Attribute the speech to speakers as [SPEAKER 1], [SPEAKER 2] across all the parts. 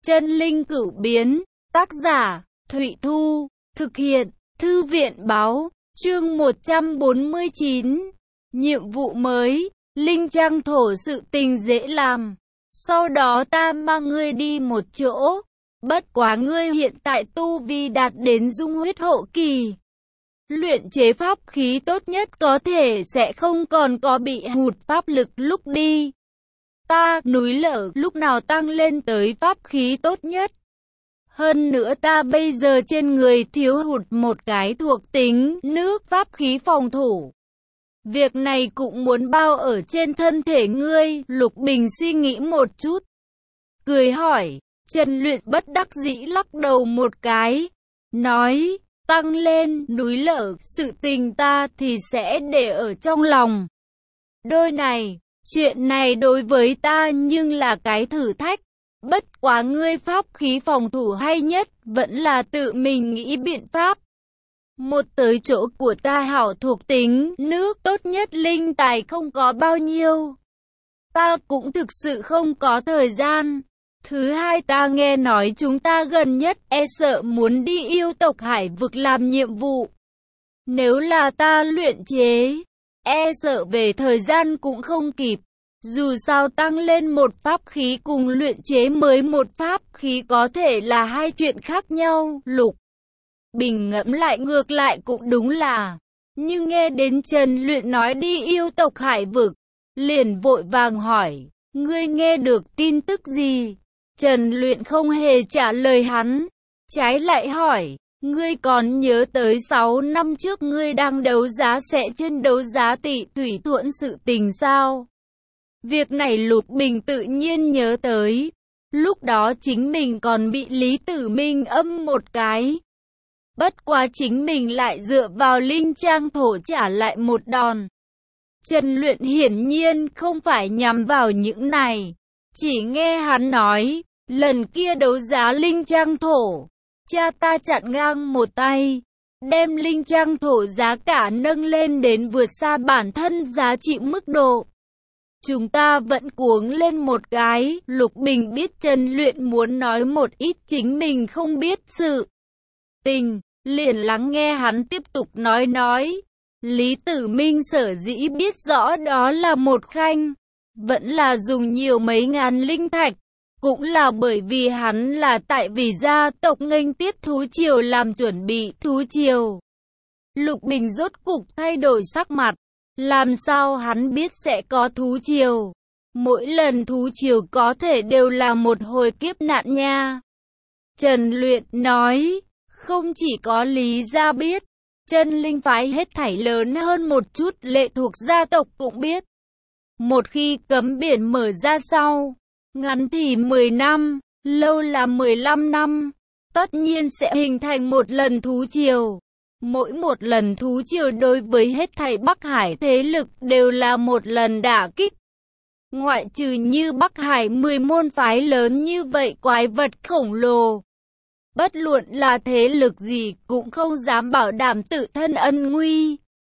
[SPEAKER 1] Chân linh cửu biến, tác giả, Thụy Thu, thực hiện, Thư viện báo, chương 149. Nhiệm vụ mới, linh trang thổ sự tình dễ làm. Sau đó ta mang ngươi đi một chỗ, bất quá ngươi hiện tại tu vi đạt đến dung huyết hậu kỳ. Luyện chế pháp khí tốt nhất có thể sẽ không còn có bị hụt pháp lực lúc đi. Ta, núi lở, lúc nào tăng lên tới pháp khí tốt nhất. Hơn nữa ta bây giờ trên người thiếu hụt một cái thuộc tính, nước pháp khí phòng thủ. Việc này cũng muốn bao ở trên thân thể ngươi, Lục Bình suy nghĩ một chút. Cười hỏi, Trần Luyện bất đắc dĩ lắc đầu một cái, nói, tăng lên, núi lở, sự tình ta thì sẽ để ở trong lòng. Đôi này, chuyện này đối với ta nhưng là cái thử thách. Bất quá ngươi pháp khí phòng thủ hay nhất, vẫn là tự mình nghĩ biện pháp. Một tới chỗ của ta hảo thuộc tính, nước tốt nhất linh tài không có bao nhiêu. Ta cũng thực sự không có thời gian. Thứ hai ta nghe nói chúng ta gần nhất e sợ muốn đi yêu tộc hải vực làm nhiệm vụ. Nếu là ta luyện chế, e sợ về thời gian cũng không kịp. Dù sao tăng lên một pháp khí cùng luyện chế mới một pháp khí có thể là hai chuyện khác nhau, Lục Bình ngẫm lại ngược lại cũng đúng là. Nhưng nghe đến Trần Luyện nói đi yêu tộc hải vực, liền vội vàng hỏi, ngươi nghe được tin tức gì? Trần Luyện không hề trả lời hắn, trái lại hỏi, ngươi còn nhớ tới 6 năm trước ngươi đang đấu giá sẽ trên đấu giá Tị Thủy Thuẫn sự tình sao? Việc này Lục Bình tự nhiên nhớ tới. Lúc đó chính mình còn bị Lý Tử Minh âm một cái. Bất quá chính mình lại dựa vào linh trang thổ trả lại một đòn. Trần Luyện hiển nhiên không phải nhắm vào những này. Chỉ nghe hắn nói, lần kia đấu giá linh trang thổ, cha ta chặn ngang một tay, đem linh trang thổ giá cả nâng lên đến vượt xa bản thân giá trị mức độ. Chúng ta vẫn cuống lên một cái, Lục Bình biết Trần Luyện muốn nói một ít chính mình không biết sự tình, liền lắng nghe hắn tiếp tục nói. Lý Tử Minh sở dĩ biết rõ đó là một khanh, vẫn là dùng nhiều mấy ngàn linh thạch, cũng là bởi vì hắn là tại vì gia tộc nghênh tiếp thú triều làm chuẩn bị thú triều. Lục Bình rốt cục thay đổi sắc mặt. Làm sao hắn biết sẽ có thú triều? Mỗi lần thú triều có thể đều là một hồi kiếp nạn nha. Trần Luyện nói, không chỉ có Lý gia biết, chân linh phái hết thảy lớn hơn một chút lệ thuộc gia tộc cũng biết. Một khi cấm biển mở ra sau, ngắn thì 10 năm, lâu là 15 năm, tất nhiên sẽ hình thành một lần thú triều. Mỗi một lần thú triều đối với hết thảy Bắc Hải thế lực đều là một lần đả kích. Ngoại trừ như Bắc Hải 10 môn phái lớn như vậy quái vật khổng lồ. Bất luận là thế lực gì cũng không dám bảo đảm tự thân ân nguy.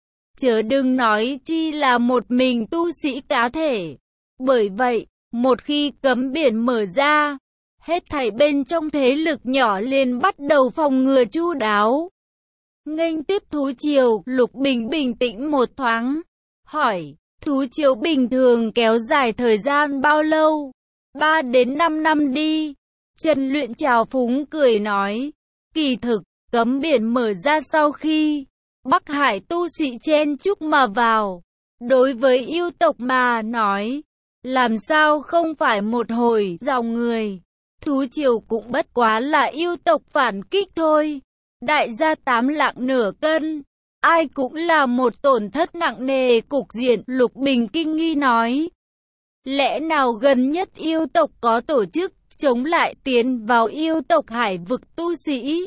[SPEAKER 1] Chớ đừng nói chi là một mình tu sĩ cá thể. Bởi vậy, một khi cấm biển mở ra, hết thảy bên trong thế lực nhỏ liền bắt đầu phòng ngừa chu đáo. Nghênh tiếp thú triều, Lục Bình bình tĩnh một thoáng, hỏi, thú triều bình thường kéo dài thời gian bao lâu? 3 đến 5 năm đi. Trần Luyện trào phúng cười nói, kỳ thực, cấm biển mở ra sau khi Bắc Hải tu sĩ chen chúc mà vào. Đối với yêu tộc mà nói, làm sao không phải một hồi dòng người. Thú triều cũng bất quá là yêu tộc phản kích thôi. Đại gia 8 lạng nửa cân, ai cũng là một tổn thất nặng nề cục diện, Lục Bình kinh nghi nói. Lẽ nào gần nhất yêu tộc có tổ chức chống lại tiến vào yêu tộc hải vực tu sĩ?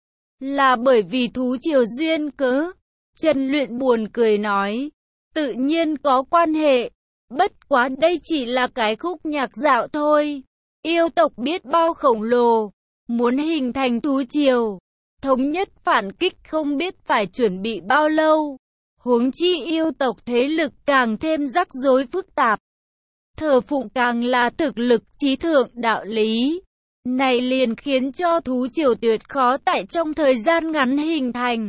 [SPEAKER 1] Là bởi vì thú triều duyên cớ? Trần Luyện buồn cười nói, tự nhiên có quan hệ, bất quá đây chỉ là cái khúc nhạc dạo thôi. Yêu tộc biết bao khổng lồ, muốn hình thành thú triều, thống nhất phản kích không biết phải chuẩn bị bao lâu. Huống chi yêu tộc thế lực càng thêm rắc rối phức tạp. Thờ phụng càng là thực lực trí thượng đạo lý. này liền khiến cho thú triều tuyệt khó tại trong thời gian ngắn hình thành.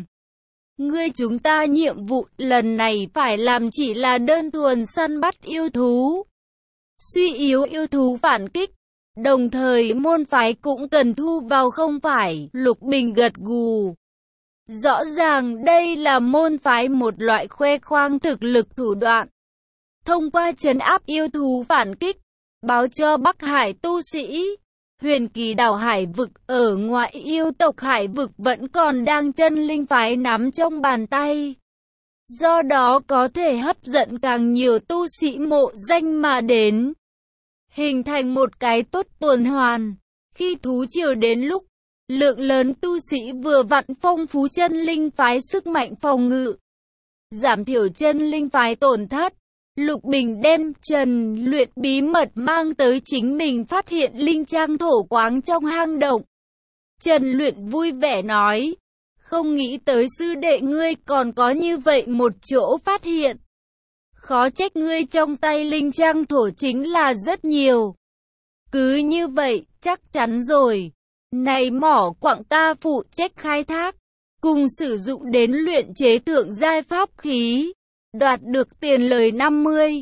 [SPEAKER 1] Chúng ta nhiệm vụ lần này phải làm chỉ là đơn thuần săn bắt yêu thú, suy yếu yêu thú phản kích, đồng thời môn phái cũng cần thu vào không phải, Lục Bình gật gù. Rõ ràng đây là môn phái một loại khoe khoang thực lực thủ đoạn, thông qua trấn áp yêu thú phản kích, báo cho Bắc Hải tu sĩ. Huyền Kỳ đảo hải vực ở ngoại yêu tộc hải vực vẫn còn đang chân linh phái nắm trong bàn tay. Do đó có thể hấp dẫn càng nhiều tu sĩ mộ danh mà đến, hình thành một cái tốt tuần hoàn. Khi thú triều đến lúc, lượng lớn tu sĩ vừa vặn phong phú chân linh phái sức mạnh phòng ngự, giảm thiểu chân linh phái tổn thất. Lục Bình đem Trần Luyện bí mật mang tới chính mình phát hiện linh trang thổ quáng trong hang động. Trần Luyện vui vẻ nói, không nghĩ tới sư đệ ngươi còn có như vậy một chỗ phát hiện. Khó trách ngươi trong tay linh trang thổ chính là rất nhiều. Cứ như vậy, chắc chắn rồi. Này mỏ quặng ta phụ trách khai thác, cùng sử dụng đến luyện chế thượng giai pháp khí. Đoạt được tiền lời 50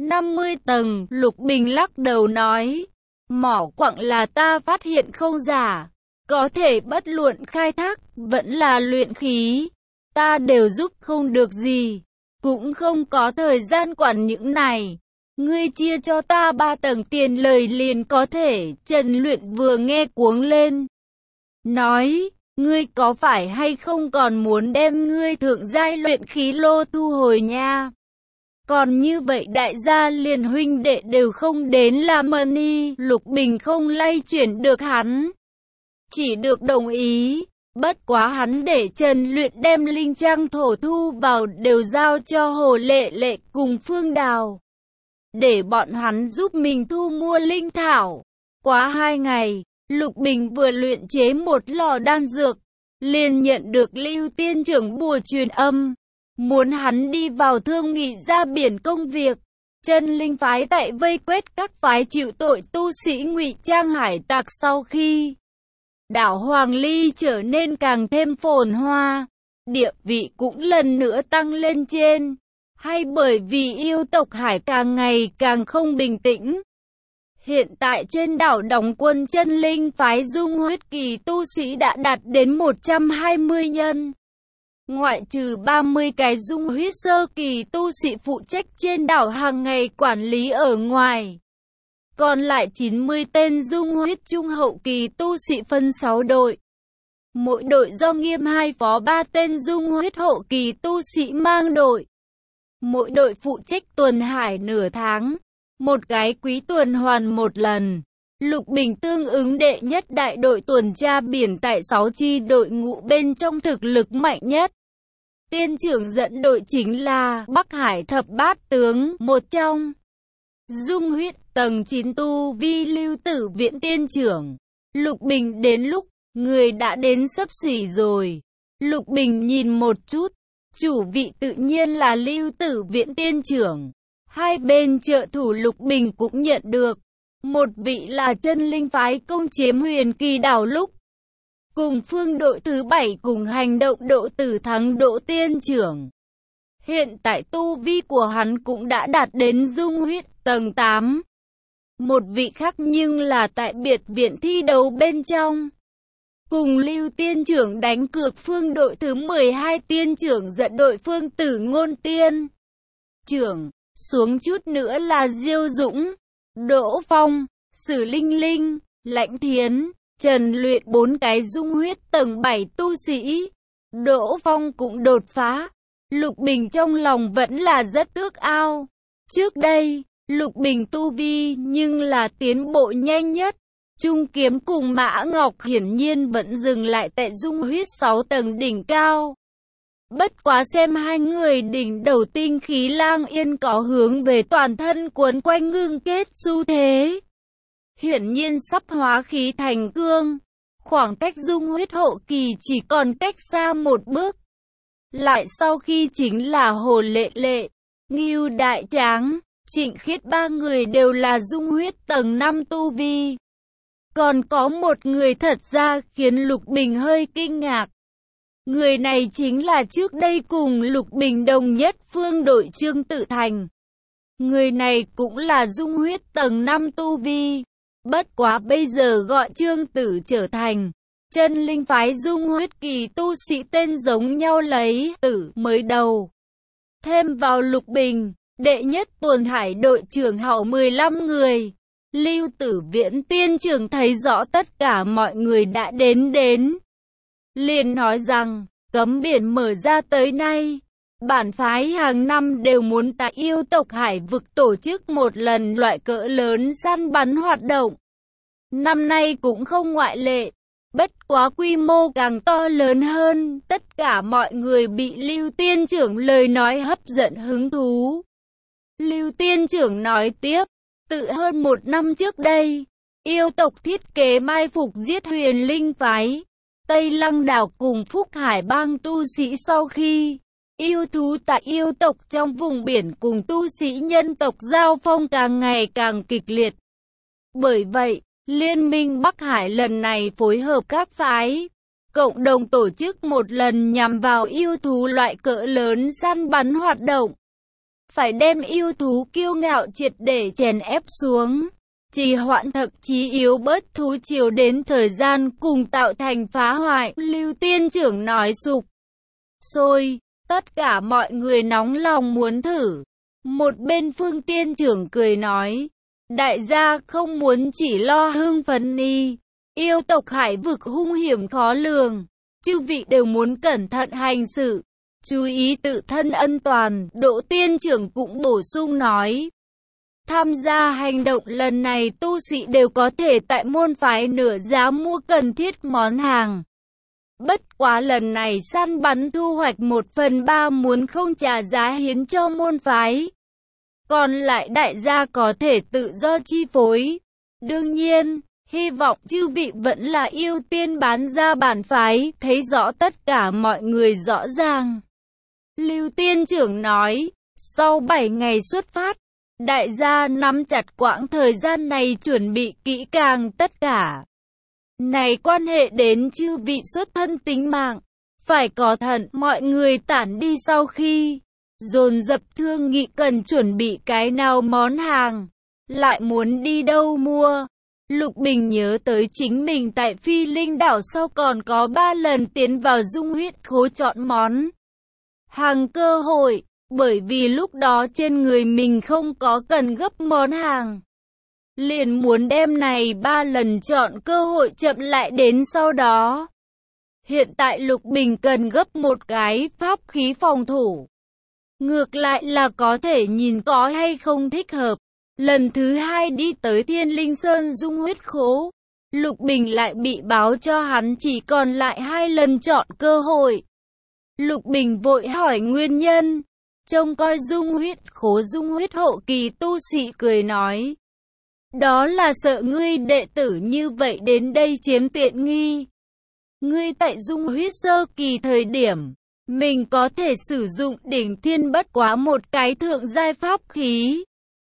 [SPEAKER 1] tầng, Lục Bình lắc đầu nói, mỏ quặng là ta phát hiện không giả, có thể bất luận khai thác, vẫn là luyện khí, ta đều giúp không được gì, cũng không có thời gian quản những này. Ngươi chia cho ta 3 tầng tiền lời liền có thể. Trần Luyện vừa nghe cuống lên, nói, ngươi có phải hay không còn muốn đem ngươi thượng giai luyện khí lô thu hồi nha? Còn như vậy đại gia liền huynh đệ đều không đến làm money. Lục Bình không lay chuyển được hắn, chỉ được đồng ý. Bất quá hắn để Trần Luyện đem linh trang thổ thu vào đều giao cho Hồ Lệ Lệ cùng Phương Đào, để bọn hắn giúp mình thu mua linh thảo. Quá 2 ngày, Lục Bình vừa luyện chế một lò đan dược, liền nhận được Lưu Tiên trưởng bùa truyền âm, muốn hắn đi vào thương nghị ra biển công việc. Chân linh phái tại vây quét các phái chịu tội tu sĩ ngụy trang hải tặc sau khi đảo Hoàng Ly trở nên càng thêm phồn hoa, địa vị cũng lần nữa tăng lên trên, hay bởi vì yêu tộc hải càng ngày càng không bình tĩnh. Hiện tại trên đảo đóng quân chân linh phái dung huyết kỳ tu sĩ đã đạt đến 120 nhân. Ngoại trừ 30 cái dung huyết sơ kỳ tu sĩ phụ trách trên đảo hàng ngày quản lý ở ngoài, còn lại 90 tên dung huyết trung hậu kỳ tu sĩ phân 6 đội. Mỗi đội do Nghiêm hai phó 3 tên dung huyết hậu kỳ tu sĩ mang đội. Mỗi đội phụ trách tuần hải nửa tháng, một cái quý tuần hoàn một lần. Lục Bình tương ứng đệ nhất đại đội tuần tra biển tại 6 chi đội ngũ bên trong thực lực mạnh nhất. Tiên trưởng dẫn đội chính là Bắc Hải thập bát tướng, một trong dung huyết tầng 9 tu vi Lưu Tử Viễn tiên trưởng. Lục Bình đến lúc, người đã đến xấp xỉ rồi. Lục Bình nhìn một chút, chủ vị tự nhiên là Lưu Tử Viễn tiên trưởng. Hai bên trợ thủ Lục Bình cũng nhận được. Một vị là chân linh phái công chiếm Huyền Kỳ đảo lúc, cùng phương đội thứ 7 cùng hành động Độ Tử Thắng Độ tiên trưởng. Hiện tại tu vi của hắn cũng đã đạt đến dung huyết tầng 8. Một vị khác nhưng là tại biệt viện thi đấu bên trong, cùng Lưu tiên trưởng đánh cược phương đội thứ 12 tiên trưởng dẫn đội Phương Tử Ngôn tiên trưởng. Xuống chút nữa là Diêu Dũng, Đỗ Phong, Sử Linh Linh, Lãnh Thiến, Trần Luyện, 4 cái dung huyết tầng 7 tu sĩ. Đỗ Phong cũng đột phá. Lục Bình trong lòng vẫn là rất ước ao. Trước đây, Lục Bình tu vi nhưng là tiến bộ nhanh nhất. Trung Kiếm cùng Mã Ngọc hiển nhiên vẫn dừng lại tại dung huyết 6 tầng đỉnh cao. Bất quá xem hai người đỉnh đầu tinh khí lang yên có hướng về toàn thân cuốn quanh ngưng kết xu thế. Hiển nhiên sắp hóa khí thành cương. Khoảng cách dung huyết hậu kỳ chỉ còn cách xa một bước. Lại sau khi chính là Hồ Lệ Lệ, Ngưu Đại Tráng, Trịnh Khiết, 3 người đều là dung huyết tầng 5 tu vi. Còn có một người thật ra khiến Lục Bình hơi kinh ngạc. Người này chính là trước đây cùng Lục Bình đồng nhất phương đội Trương Tử Thành. Người này cũng là dung huyết tầng 5 tu vi. Bất quá bây giờ gọi Trương Tử trở thành chân linh phái dung huyết kỳ tu sĩ tên giống nhau lấy tử mới đầu. Thêm vào Lục Bình, đệ nhất tuần hải đội trưởng hậu 15 người. Lưu Tử Viễn tiên trưởng thấy rõ tất cả mọi người đã đến. Liền nói rằng, cấm biển mở ra tới nay, bản phái hàng năm đều muốn tại yêu tộc hải vực tổ chức một lần loại cỡ lớn săn bắn hoạt động. Năm nay cũng không ngoại lệ, bất quá quy mô càng to lớn hơn, tất cả mọi người bị Lưu tiên trưởng lời nói hấp dẫn hứng thú. Lưu tiên trưởng nói tiếp, tự hơn 1 năm trước đây, yêu tộc thiết kế mai phục giết Huyền Linh phái, Tây Lăng đảo cùng Phúc Hải bang tu sĩ sau khi yêu thú tại yêu tộc trong vùng biển cùng tu sĩ nhân tộc giao phong càng ngày càng kịch liệt. Bởi vậy, Liên minh Bắc Hải lần này phối hợp các phái, cộng đồng tổ chức một lần nhằm vào yêu thú loại cỡ lớn săn bắn hoạt động. Phải đem yêu thú kiêu ngạo triệt để chèn ép xuống, trì hoãn thậm chí yếu bớt thú triều đến thời gian cùng tạo thành phá hoại. Lưu tiên trưởng nói sục sôi, tất cả mọi người nóng lòng muốn thử. Một bên Phương tiên trưởng cười nói, đại gia không muốn chỉ lo hưng phấn đi, yêu tộc hải vực hung hiểm khó lường, chư vị đều muốn cẩn thận hành sự, chú ý tự thân an toàn. Đỗ tiên trưởng cũng bổ sung nói, tham gia hành động lần này tu sĩ đều có thể tại môn phái nửa giá mua cần thiết món hàng. Bất quá lần này săn bắn thu hoạch 1/3 muốn không trả giá hiến cho môn phái. Còn lại đại gia có thể tự do chi phối. Đương nhiên, hy vọng chư vị vẫn là ưu tiên bán ra bản phái, thấy rõ tất cả mọi người rõ ràng. Lưu tiên trưởng nói, sau 7 ngày xuất phát, đại gia nắm chặt quãng thời gian này chuẩn bị kỹ càng tất cả. Này quan hệ đến chư vị xuất thân tính mạng, phải có thận. Mọi người tản đi sau khi dồn dập thương nghị cần chuẩn bị cái nào món hàng, lại muốn đi đâu mua. Lục Bình nhớ tới chính mình tại Phi Linh đảo sau còn có 3 lần tiến vào dung huyết khố chọn món hàng cơ hội, bởi vì lúc đó trên người mình không có cần gấp món hàng. Liền muốn đem này 3 lần chọn cơ hội chậm lại đến sau đó. Hiện tại Lục Bình cần gấp một cái pháp khí phòng thủ. Ngược lại là có thể nhìn có hay không thích hợp. Lần thứ 2 đi tới Thiên Linh Sơn dung huyết khố, Lục Bình lại bị báo cho hắn chỉ còn lại 2 lần chọn cơ hội. Lục Bình vội hỏi nguyên nhân, trông coi dung huyết khố dung huyết hậu kỳ tu sĩ cười nói, đó là sợ ngươi đệ tử như vậy đến đây chiếm tiện nghi. Ngươi tại dung huyết sơ kỳ thời điểm, mình có thể sử dụng đỉnh thiên bất quá một cái thượng giai pháp khí.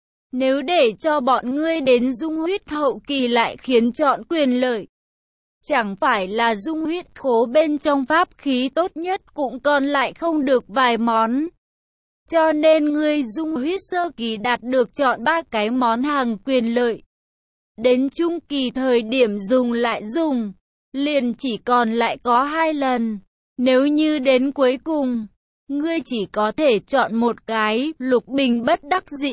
[SPEAKER 1] Nếu để cho bọn ngươi đến dung huyết hậu kỳ lại khiến chọn quyền lợi, chẳng phải là dung huyết khố bên trong pháp khí tốt nhất cũng còn lại không được vài món. Cho nên ngươi dung huyết sơ kỳ đạt được chọn 3 cái món hàng quyền lợi. Đến trung kỳ thời điểm dùng lại dùng, liền chỉ còn lại có 2 lần. Nếu như đến cuối cùng, ngươi chỉ có thể chọn một cái. Lục Bình bất đắc dĩ,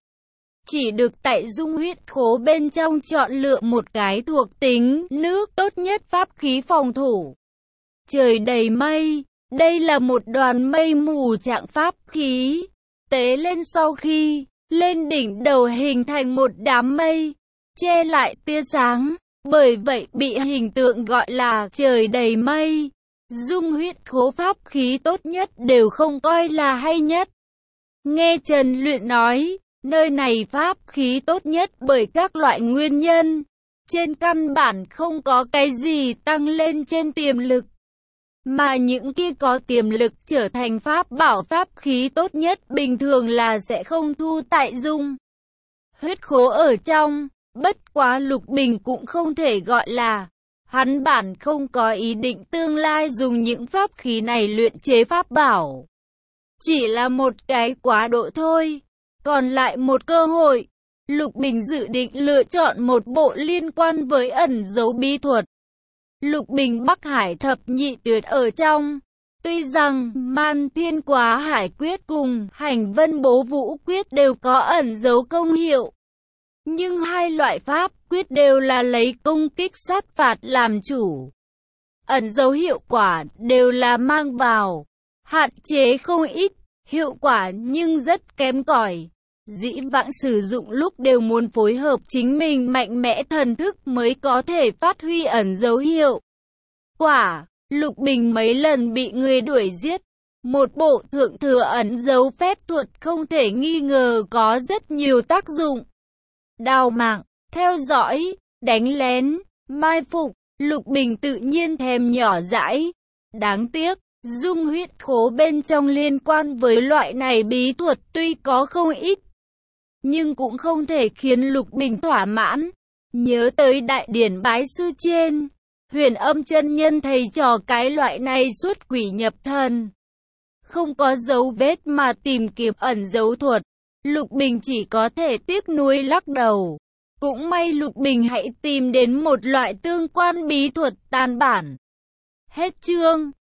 [SPEAKER 1] chỉ được tại dung huyết khố bên trong chọn lựa một cái thuộc tính nước tốt nhất pháp khí phòng thủ. Trời đầy mây, đây là một đoàn mây mù trạng pháp khí, tế lên sau khi lên đỉnh đầu hình thành một đám mây, che lại tia sáng, bởi vậy bị hình tượng gọi là trời đầy mây. Dung huyết khố pháp khí tốt nhất đều không coi là hay nhất. Nghe Trần Luyện nói, nơi này pháp khí tốt nhất bởi các loại nguyên nhân. Trên căn bản không có cái gì tăng lên trên tiềm lực. Mà những kia có tiềm lực trở thành pháp bảo pháp khí tốt nhất bình thường là sẽ không thu tại dung huyết khố ở trong. Bất quá Lục Bình cũng không thể gọi là. Hắn bản không có ý định tương lai dùng những pháp khí này luyện chế pháp bảo. Chỉ là một cái quá độ thôi. Còn lại một cơ hội. Lục Bình dự định lựa chọn một bộ liên quan với ẩn dấu bí thuật. Lục Bình Bắc Hải thập nhị tuyệt ở trong. Tuy rằng Man Thiên Quá Hải Quyết cùng Hành Vân Bố Vũ Quyết đều có ẩn dấu công hiệu. Nhưng hai loại pháp quyết đều là lấy công kích sát phạt làm chủ. Ẩn dấu hiệu quả đều là mang vào. Hạn chế không ít, hiệu quả nhưng rất kém cỏi. Dĩ vãng sử dụng lúc đều muốn phối hợp chính mình mạnh mẽ thần thức mới có thể phát huy ẩn dấu hiệu quả. Lục Bình mấy lần bị người đuổi giết. Một bộ thượng thừa ẩn dấu phép thuật không thể nghi ngờ có rất nhiều tác dụng. Đào mạng, theo dõi, đánh lén, mai phục, Lục Bình tự nhiên thèm nhỏ dãi. Đáng tiếc, dung huyết khố bên trong liên quan với loại này bí thuật tuy có không ít, nhưng cũng không thể khiến Lục Bình thỏa mãn. Nhớ tới đại điển bái sư trên, Huyền Âm chân nhân thầy trò cái loại này xuất quỷ nhập thần. Không có dấu vết mà tìm kiếm ẩn dấu thuật. Lục Bình chỉ có thể tiếc nuối lắc đầu. Cũng may Lục Bình hãy tìm đến một loại tương quan bí thuật tan bản. Hết chương.